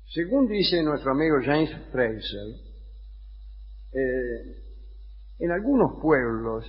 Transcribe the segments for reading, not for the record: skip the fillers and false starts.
Según dice nuestro amigo James Fraser, en algunos pueblos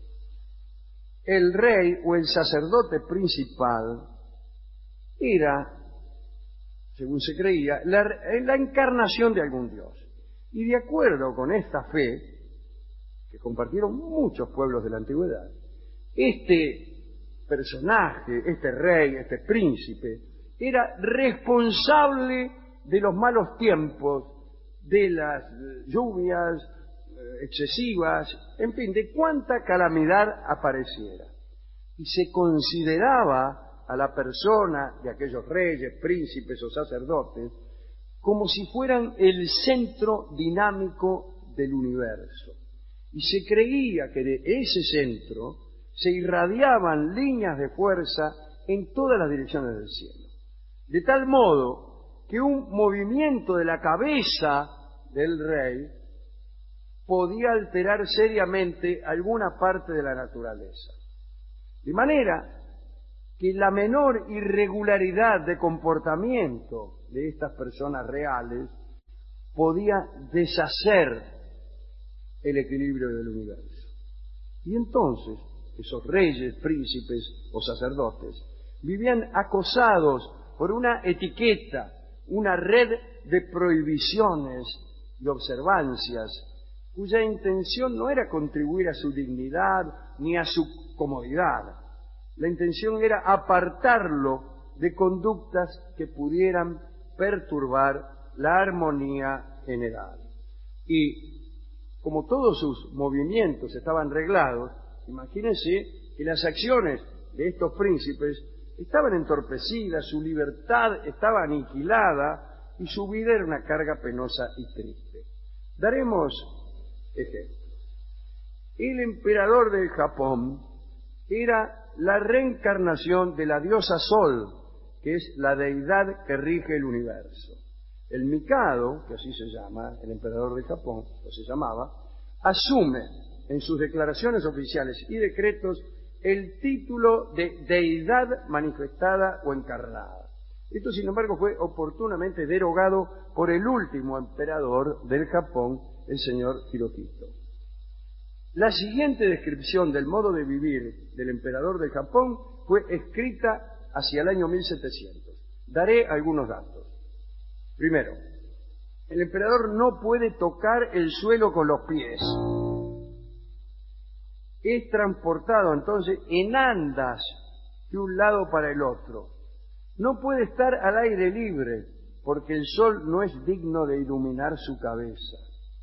el rey o el sacerdote principal era, según se creía, la encarnación de algún dios. Y de acuerdo con esta fe, que compartieron muchos pueblos de la antigüedad, este personaje, este rey, este príncipe, era responsable de los malos tiempos, de las lluvias excesivas, en fin, de cuánta calamidad apareciera. Y se consideraba a la persona de aquellos reyes, príncipes o sacerdotes como si fueran el centro dinámico del universo. Y se creía que de ese centro se irradiaban líneas de fuerza en todas las direcciones del cielo. De tal modo que un movimiento de la cabeza del rey podía alterar seriamente alguna parte de la naturaleza. De manera que la menor irregularidad de comportamiento de estas personas reales podía deshacer el equilibrio del universo. Y entonces esos reyes, príncipes o sacerdotes vivían acosados por una etiqueta, una red de prohibiciones y observancias cuya intención no era contribuir a su dignidad ni a su comodidad. La intención era apartarlo de conductas que pudieran perturbar la armonía general. Y como todos sus movimientos estaban reglados, imagínense que las acciones de estos príncipes estaban entorpecidas, su libertad estaba aniquilada y su vida era una carga penosa y triste. Daremos ejemplos. El emperador del Japón era la reencarnación de la diosa Sol, que es la deidad que rige el universo. El Mikado, que así se llama, el emperador de Japón, o se llamaba, asume en sus declaraciones oficiales y decretos el título de deidad manifestada o encarnada. Esto, sin embargo, fue oportunamente derogado por el último emperador del Japón, el señor Hirohito. La siguiente descripción del modo de vivir del emperador del Japón fue escrita hacia el año 1700. Daré algunos datos. Primero, el emperador no puede tocar el suelo con los pies. Es transportado entonces en andas de un lado para el otro. No puede estar al aire libre porque el sol no es digno de iluminar su cabeza.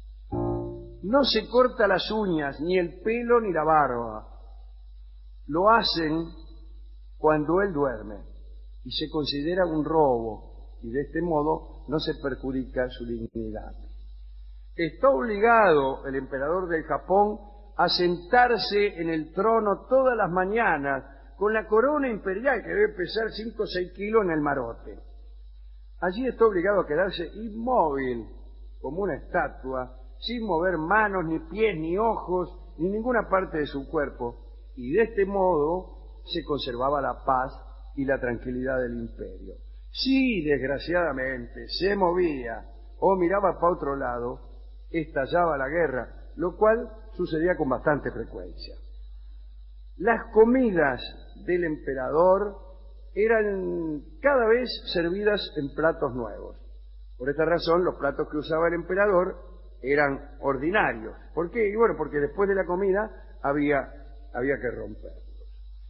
No se corta las uñas, ni el pelo, ni la barba. Lo hacen cuando él duerme y se considera un robo y de este modo no se perjudica su dignidad. Está obligado el emperador del Japón a sentarse en el trono todas las mañanas con la corona imperial que debe pesar 5 o 6 kilos en el marote. Allí está obligado a quedarse inmóvil como una estatua, sin mover manos, ni pies, ni ojos, ni ninguna parte de su cuerpo, y de este modo se conservaba la paz y la tranquilidad del imperio. Si desgraciadamente se movía o miraba para otro lado, estallaba la guerra, lo cual sucedía con bastante frecuencia. Las comidas del emperador eran cada vez servidas en platos nuevos. Por esta razón, los platos que usaba el emperador eran ordinarios. ¿Por qué? Y bueno, porque después de la comida había que romperlos.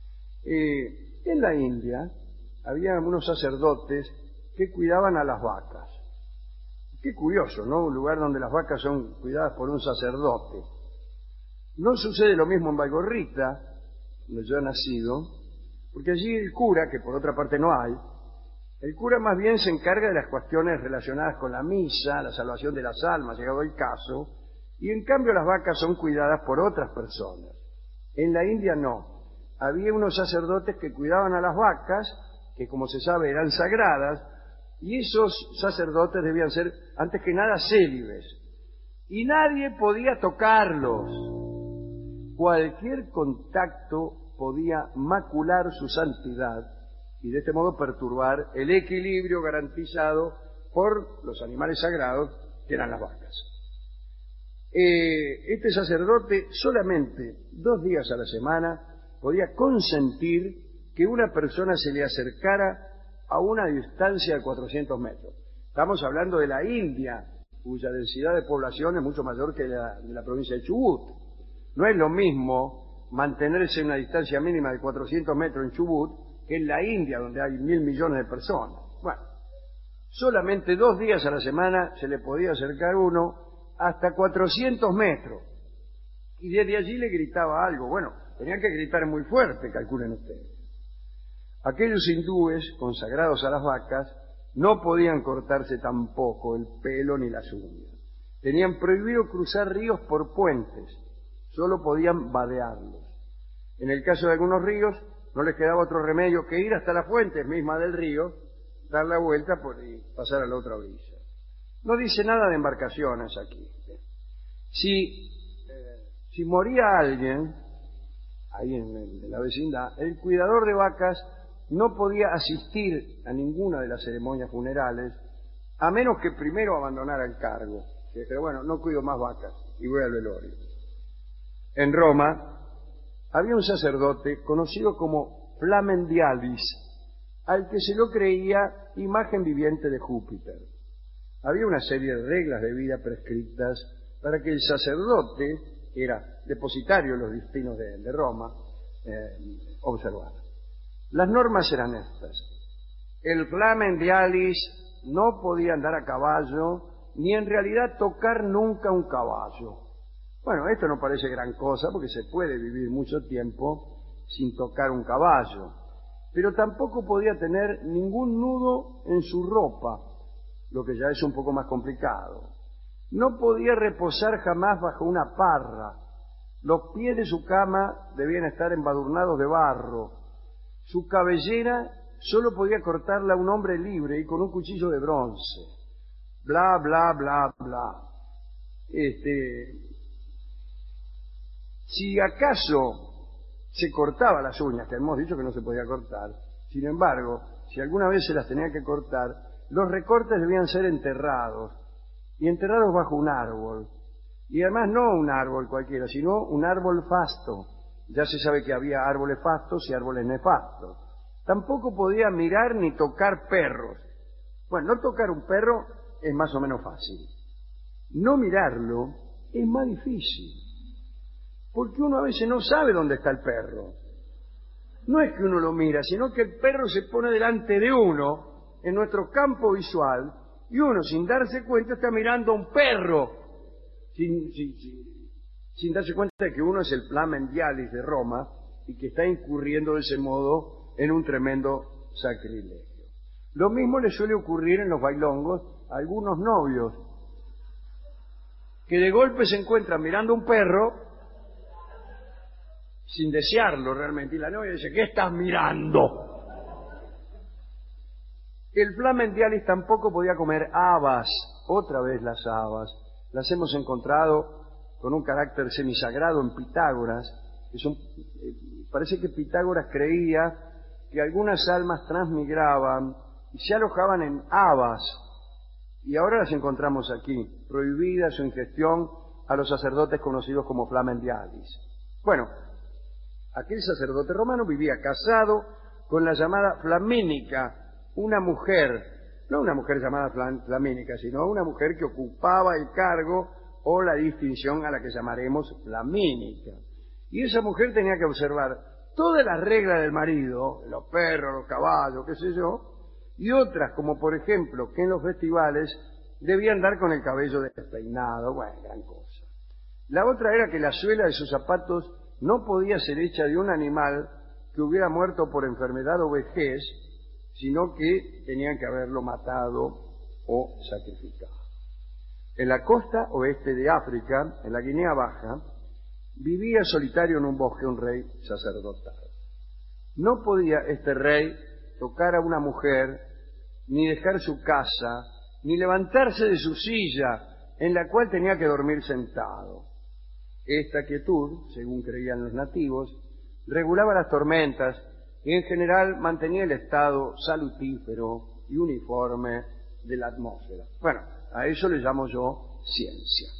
En la India había unos sacerdotes que cuidaban a las vacas. Qué curioso, ¿no? Un lugar donde las vacas son cuidadas por un sacerdote. No sucede lo mismo en Baigorrita, donde yo he nacido, porque allí el cura, que por otra parte no hay, el cura más bien se encarga de las cuestiones relacionadas con la misa, la salvación de las almas, llegado el caso, y en cambio las vacas son cuidadas por otras personas. En la India no. Había unos sacerdotes que cuidaban a las vacas, que como se sabe eran sagradas, y esos sacerdotes debían ser, antes que nada, célibes. Y nadie podía tocarlos. Cualquier contacto podía macular su santidad y de este modo perturbar el equilibrio garantizado por los animales sagrados que eran las vacas. Este sacerdote solamente 2 días a la semana podía consentir que una persona se le acercara a una distancia de 400 metros. Estamos hablando de la India, cuya densidad de población es mucho mayor que de la provincia de Chubut. No es lo mismo mantenerse en una distancia mínima de 400 metros en Chubut que en la India, donde hay 1.000 millones de personas. Bueno, solamente 2 días a la semana se le podía acercar uno hasta 400 metros. Y desde allí le gritaba algo. Bueno, tenía que gritar muy fuerte, calculen ustedes. Aquellos hindúes consagrados a las vacas no podían cortarse tampoco el pelo ni las uñas. Tenían prohibido cruzar ríos por puentes, solo podían vadearlos. En el caso de algunos ríos, no les quedaba otro remedio que ir hasta la fuente misma del río, dar la vuelta y pasar a la otra orilla. No dice nada de embarcaciones aquí. Si moría alguien, ahí en la vecindad, el cuidador de vacas no podía asistir a ninguna de las ceremonias funerales, a menos que primero abandonara el cargo. Pero bueno, no cuido más vacas y voy al velorio. En Roma había un sacerdote conocido como Flamendialis, al que se lo creía imagen viviente de Júpiter. Había una serie de reglas de vida prescritas para que el sacerdote, que era depositario de los destinos de Roma, observara. Las normas eran estas. El Flamendialis no podía andar a caballo, ni en realidad tocar nunca un caballo. Bueno, esto no parece gran cosa, porque se puede vivir mucho tiempo sin tocar un caballo, pero tampoco podía tener ningún nudo en su ropa, lo que ya es un poco más complicado. No podía reposar jamás bajo una parra. Los pies de su cama debían estar embadurnados de barro. Su cabellera solo podía cortarla un hombre libre y con un cuchillo de bronce. Bla, bla, bla, bla. Si acaso se cortaba las uñas, que hemos dicho que no se podía cortar, sin embargo, si alguna vez se las tenía que cortar, los recortes debían ser enterrados, y enterrados bajo un árbol. Y además no un árbol cualquiera, sino un árbol fasto. Ya se sabe que había árboles fastos y árboles nefastos. Tampoco podía mirar ni tocar perros. Bueno, no tocar un perro es más o menos fácil. No mirarlo es más difícil, porque uno a veces no sabe dónde está el perro. No es que uno lo mira, sino que el perro se pone delante de uno, en nuestro campo visual, y uno, sin darse cuenta, está mirando a un perro, sin darse cuenta de que uno es el Flamendialis de Roma y que está incurriendo de ese modo en un tremendo sacrilegio. Lo mismo le suele ocurrir en los bailongos a algunos novios, que de golpe se encuentran mirando a un perro sin desearlo realmente, y la novia dice: ¿qué estás mirando? El Flamendialis tampoco podía comer habas. Otra vez las habas. Las hemos encontrado con un carácter semisagrado en Pitágoras. Parece que Pitágoras creía que algunas almas transmigraban y se alojaban en habas. Y ahora las encontramos aquí, prohibida su ingestión a los sacerdotes conocidos como Flamendialis. Bueno, aquel sacerdote romano vivía casado con la llamada Flamínica, una mujer, no una mujer llamada Flamínica, sino una mujer que ocupaba el cargo o la distinción a la que llamaremos Flamínica. Y esa mujer tenía que observar todas las reglas del marido, los perros, los caballos, qué sé yo, y otras, como por ejemplo, que en los festivales debía andar con el cabello despeinado, bueno, gran cosa. La otra era que la suela de sus zapatos no podía ser hecha de un animal que hubiera muerto por enfermedad o vejez, sino que tenían que haberlo matado o sacrificado. En la costa oeste de África, en la Guinea Baja, vivía solitario en un bosque un rey sacerdotal. No podía este rey tocar a una mujer, ni dejar su casa, ni levantarse de su silla, en la cual tenía que dormir sentado. Esta quietud, según creían los nativos, regulaba las tormentas y en general mantenía el estado salutífero y uniforme de la atmósfera. Bueno, a eso le llamo yo ciencia.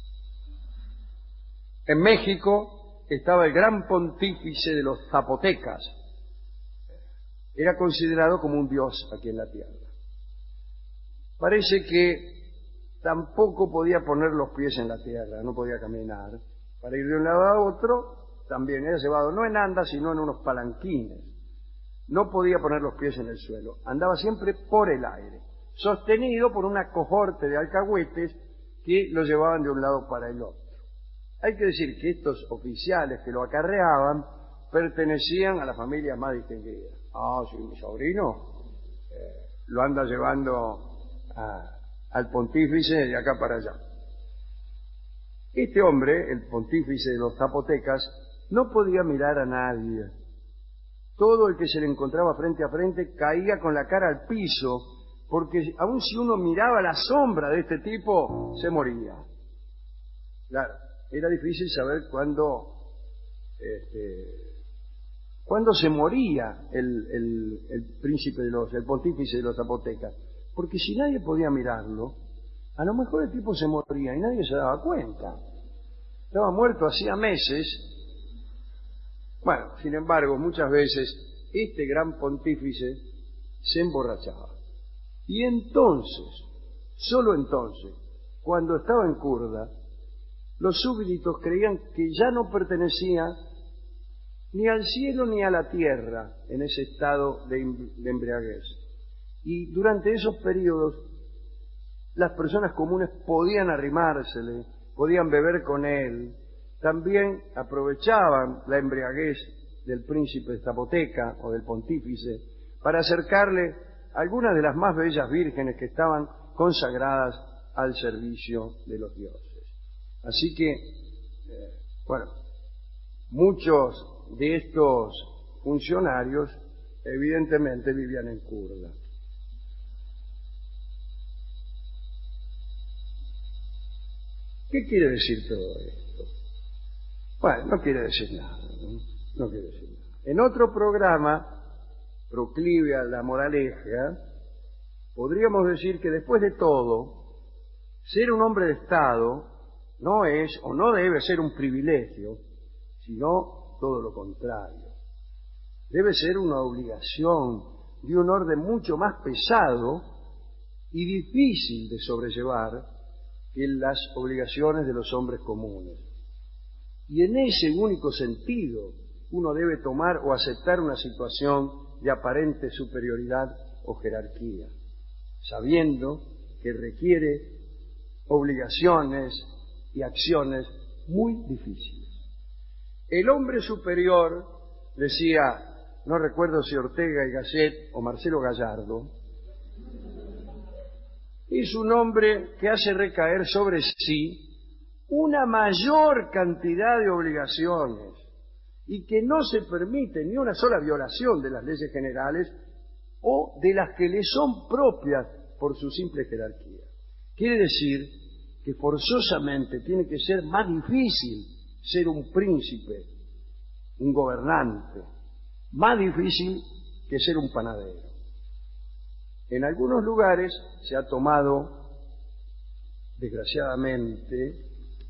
En México estaba el gran pontífice de los zapotecas. Era considerado como un dios aquí en la tierra. Parece que tampoco podía poner los pies en la tierra, no podía caminar. Para ir de un lado a otro, también era llevado no en andas, sino en unos palanquines. No podía poner los pies en el suelo, andaba siempre por el aire, sostenido por una cohorte de alcahuetes que lo llevaban de un lado para el otro. Hay que decir que estos oficiales que lo acarreaban pertenecían a las familias más distinguidas. Ah, sí, mi sobrino lo anda llevando al pontífice de acá para allá. Este hombre, el pontífice de los zapotecas, no podía mirar a nadie. Todo el que se le encontraba frente a frente caía con la cara al piso, porque aun si uno miraba la sombra de este tipo, se moría. Claro, era difícil saber cuándo se moría el príncipe el pontífice de los zapotecas. Porque si nadie podía mirarlo, a lo mejor el tipo se moría y nadie se daba cuenta. Estaba muerto hacía meses. Bueno, sin embargo, muchas veces este gran pontífice se emborrachaba. Y entonces, solo entonces, cuando estaba en curda, los súbditos creían que ya no pertenecía ni al cielo ni a la tierra en ese estado de embriaguez. Y durante esos periodos, las personas comunes podían arrimársele, podían beber con él, también aprovechaban la embriaguez del príncipe de Zapoteca o del pontífice para acercarle algunas de las más bellas vírgenes que estaban consagradas al servicio de los dioses. Así que, muchos de estos funcionarios evidentemente vivían en curda. ¿Qué quiere decir todo esto? Bueno, no quiere decir nada, no quiere decir nada. En otro programa, proclive a la moraleja, podríamos decir que después de todo, ser un hombre de Estado no es o no debe ser un privilegio, sino todo lo contrario. Debe ser una obligación de un orden mucho más pesado y difícil de sobrellevar que las obligaciones de los hombres comunes. Y en ese único sentido uno debe tomar o aceptar una situación de aparente superioridad o jerarquía, sabiendo que requiere obligaciones y acciones muy difíciles. El hombre superior, decía, no recuerdo si Ortega y Gasset o Marcelo Gallardo, es un hombre que hace recaer sobre sí una mayor cantidad de obligaciones y que no se permite ni una sola violación de las leyes generales o de las que le son propias por su simple jerarquía. Quiere decir que forzosamente tiene que ser más difícil ser un príncipe, un gobernante, más difícil que ser un panadero. En algunos lugares se ha tomado, desgraciadamente,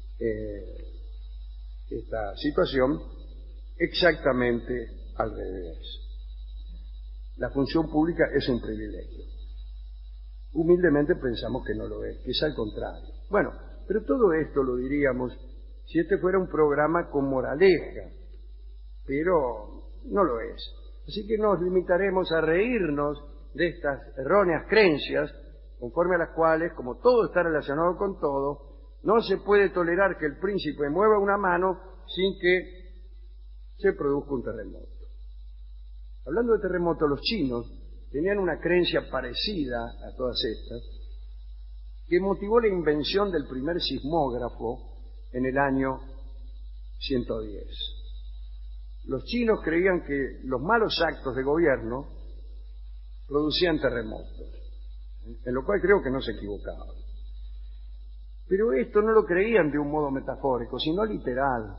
esta situación exactamente al revés. La función pública es un privilegio. Humildemente pensamos que no lo es, que es al contrario. Bueno, pero todo esto lo diríamos si este fuera un programa con moraleja, pero no lo es. Así que nos limitaremos a reírnos de estas erróneas creencias, conforme a las cuales, como todo está relacionado con todo, no se puede tolerar que el príncipe mueva una mano sin que se produzca un terremoto. Hablando de terremoto, los chinos tenían una creencia parecida a todas estas, que motivó la invención del primer sismógrafo en el año 110. Los chinos creían que los malos actos de gobierno producían terremotos, en lo cual creo que no se equivocaban. Pero esto no lo creían de un modo metafórico, sino literal.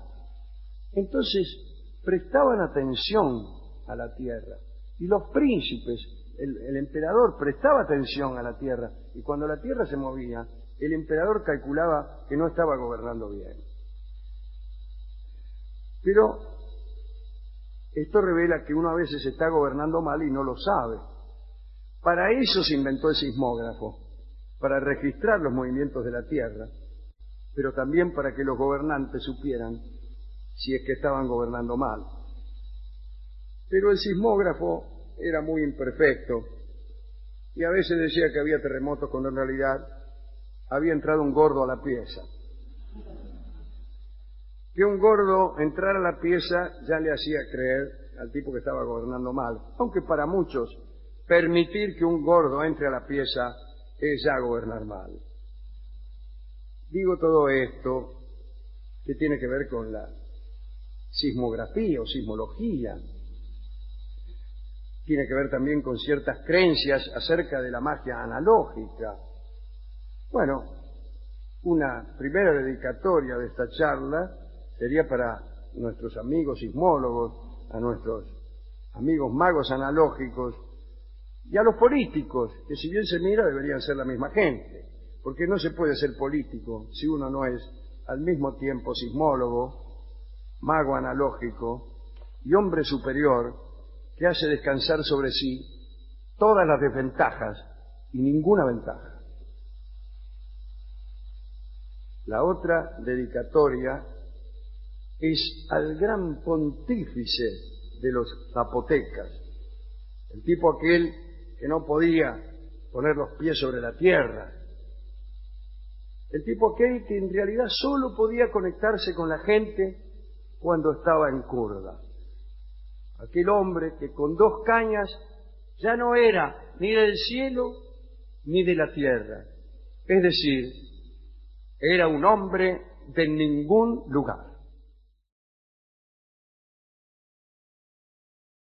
Entonces prestaban atención a la tierra y los príncipes el emperador prestaba atención a la tierra, y cuando la tierra se movía, el emperador calculaba que no estaba gobernando bien. Pero esto revela que uno a veces está gobernando mal y no lo sabe. Para eso se inventó el sismógrafo, para registrar los movimientos de la tierra, pero también para que los gobernantes supieran si es que estaban gobernando mal. Pero el sismógrafo era muy imperfecto y a veces decía que había terremotos cuando en realidad había entrado un gordo a la pieza. Que un gordo entrara a la pieza ya le hacía creer al tipo que estaba gobernando mal, aunque para muchos permitir que un gordo entre a la pieza es ya gobernar mal. Digo todo esto que tiene que ver con la sismografía o sismología. Tiene que ver también con ciertas creencias acerca de la magia analógica. Bueno, una primera dedicatoria de esta charla sería para nuestros amigos sismólogos, a nuestros amigos magos analógicos y a los políticos, que si bien se mira deberían ser la misma gente, porque no se puede ser político si uno no es al mismo tiempo sismólogo, mago analógico y hombre superior que hace descansar sobre sí todas las desventajas y ninguna ventaja. La otra dedicatoria es al gran pontífice de los zapotecas, el tipo aquel que no podía poner los pies sobre la tierra, el tipo aquel que en realidad solo podía conectarse con la gente cuando estaba en curda, aquel hombre que con 2 cañas ya no era ni del cielo ni de la tierra, es decir, era un hombre de ningún lugar.